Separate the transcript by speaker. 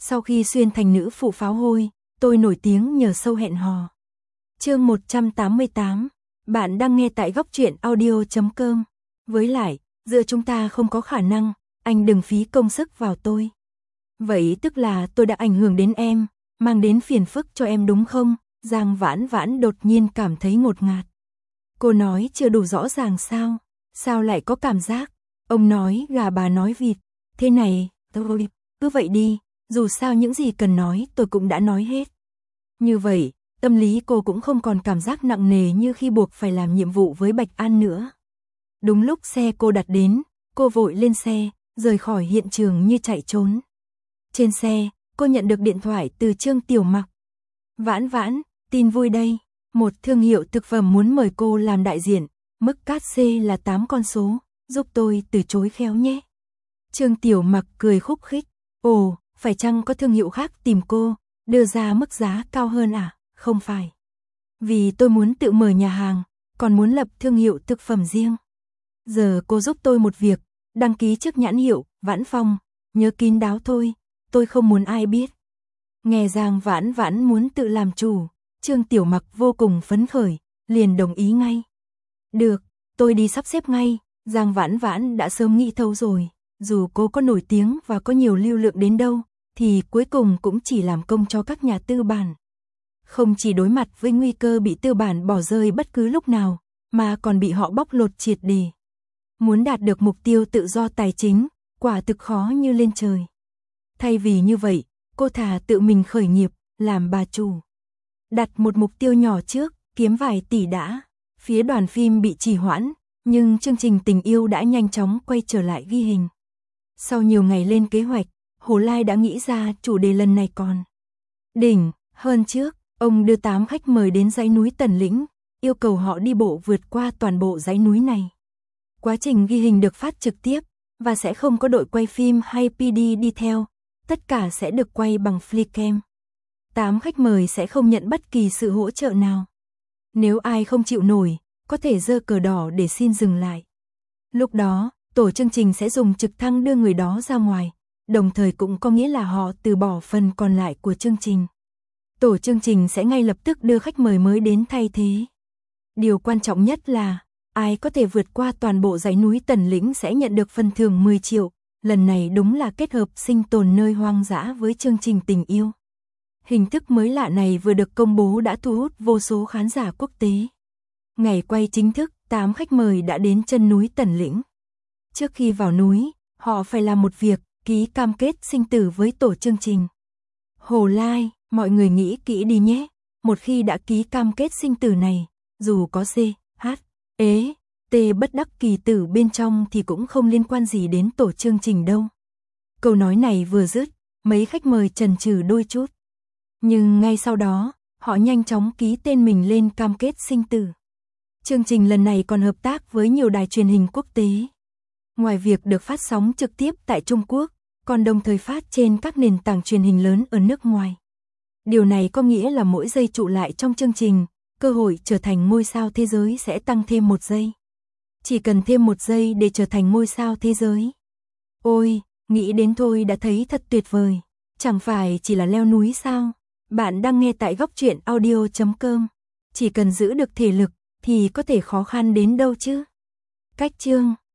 Speaker 1: Sau khi xuyên thành nữ phụ pháo hôi, tôi nổi tiếng nhờ show hẹn hò. Chương 188. Bạn đang nghe tại góc truyện audio.com. Với lại, giữa chúng ta không có khả năng, anh đừng phí công sức vào tôi. Vậy tức là tôi đã ảnh hưởng đến em, mang đến phiền phức cho em đúng không? Giang Vãn Vãn đột nhiên cảm thấy ngột ngạt. Cô nói chưa đủ rõ ràng sao? Sao lại có cảm giác? Ông nói gà bà nói vịt. Thế này, tôi cứ vậy đi, dù sao những gì cần nói tôi cũng đã nói hết. Như vậy, tâm lý cô cũng không còn cảm giác nặng nề như khi buộc phải làm nhiệm vụ với Bạch An nữa. Đúng lúc xe cô đặt đến, cô vội lên xe, rời khỏi hiện trường như chạy trốn. Trên xe, cô nhận được điện thoại từ Trương Tiểu Mặc. Vãn Vãn, tin vui đây, một thương hiệu thực phẩm muốn mời cô làm đại diện, mức cát C là 8 con số, giúp tôi từ chối khéo nhé. Trương Tiểu Mặc cười khúc khích, ồ, phải chăng có thương hiệu khác tìm cô, đưa ra mức giá cao hơn à? Không phải. Vì tôi muốn tự mở nhà hàng, còn muốn lập thương hiệu thực phẩm riêng. Giờ cô giúp tôi một việc, đăng ký trước nhãn hiệu, Vãn Phong, nhớ kín đáo thôi, tôi không muốn ai biết. Nghe Giang Vãn Vãn muốn tự làm chủ, Trương Tiểu Mặc vô cùng phấn khởi, liền đồng ý ngay. Được, tôi đi sắp xếp ngay, Giang Vãn Vãn đã sớm nghĩ thấu rồi, dù cô có nổi tiếng và có nhiều lưu lượng đến đâu, thì cuối cùng cũng chỉ làm công cho các nhà tư bản. Không chỉ đối mặt với nguy cơ bị tư bản bỏ rơi bất cứ lúc nào, mà còn bị họ bóc lột triệt để. Muốn đạt được mục tiêu tự do tài chính, quả thực khó như lên trời. Thay vì như vậy, cô thà tự mình khởi nghiệp, làm bà chủ. Đặt một mục tiêu nhỏ trước, kiếm vài tỷ đã. Phía đoàn phim bị trì hoãn, nhưng chương trình tình yêu đã nhanh chóng quay trở lại ghi hình. Sau nhiều ngày lên kế hoạch, Hồ Lai đã nghĩ ra chủ đề lần này còn đỉnh hơn trước. Ông đưa 8 khách mời đến dãy núi Tần Lĩnh, yêu cầu họ đi bộ vượt qua toàn bộ dãy núi này. Quá trình ghi hình được phát trực tiếp, và sẽ không có đội quay phim hay PD đi theo, tất cả sẽ được quay bằng flycam. 8 khách mời sẽ không nhận bất kỳ sự hỗ trợ nào. Nếu ai không chịu nổi, có thể giơ cờ đỏ để xin dừng lại. Lúc đó, tổ chương trình sẽ dùng trực thăng đưa người đó ra ngoài, đồng thời cũng có nghĩa là họ từ bỏ phần còn lại của chương trình. Tổ chương trình sẽ ngay lập tức đưa khách mời mới đến thay thế. Điều quan trọng nhất là, ai có thể vượt qua toàn bộ dãy núi Tần Lĩnh sẽ nhận được phần thưởng 10 triệu. Lần này đúng là kết hợp sinh tồn nơi hoang dã với chương trình tình yêu. Hình thức mới lạ này vừa được công bố đã thu hút vô số khán giả quốc tế. Ngày quay chính thức, 8 khách mời đã đến chân núi Tần Lĩnh. Trước khi vào núi, họ phải làm một việc, ký cam kết sinh tử với tổ chương trình. Hồ Lai, mọi người nghĩ kỹ đi nhé, một khi đã ký cam kết sinh tử này, dù có C, H, E, T bất đắc kỳ tử bên trong thì cũng không liên quan gì đến tổ chương trình đâu. Câu nói này vừa dứt, mấy khách mời chần chừ đôi chút. Nhưng ngay sau đó, họ nhanh chóng ký tên mình lên cam kết sinh tử. Chương trình lần này còn hợp tác với nhiều đài truyền hình quốc tế. Ngoài việc được phát sóng trực tiếp tại Trung Quốc, còn đồng thời phát trên các nền tảng truyền hình lớn ở nước ngoài. Điều này có nghĩa là mỗi giây trụ lại trong chương trình, cơ hội trở thành ngôi sao thế giới sẽ tăng thêm 1 giây. Chỉ cần thêm 1 giây để trở thành ngôi sao thế giới. Ôi, nghĩ đến thôi đã thấy thật tuyệt vời. Chẳng phải chỉ là leo núi sao? Bạn đang nghe tại góc truyện audio.com. Chỉ cần giữ được thể lực thì có thể khó khăn đến đâu chứ? Cách chương